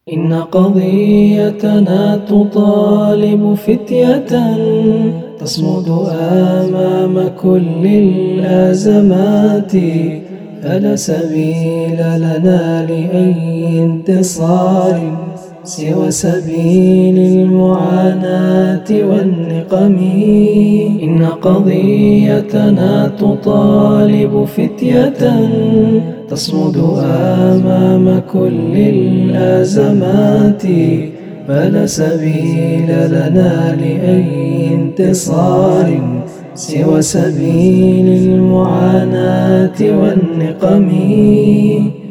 إن قضيتنا تطالب فتية تصمد أمام كل الأزمات، فلا سبيل لنا لأي انتصار سوى سبيل المعاناة والنقم. إن قضيتنا تطالب فتية تصمد أمام كل الأزمات، فلا سبيل لنا لأي انتصار سوى سبيل المعاناة والنقم.